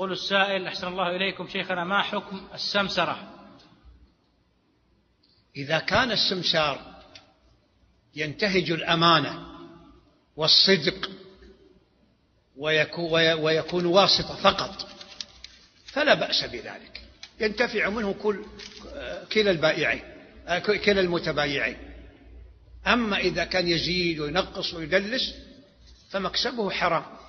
يقول السائل: أحسن الله إليكم شيخنا، ما حكم السمسرة؟ إذا كان السمسار ينتهج الأمانة والصدق ويكون واسطة فقط فلا بأس بذلك، ينتفع منه كلا المتبايعين. أما إذا كان يزيد وينقص ويدلس فمكسبه حرام.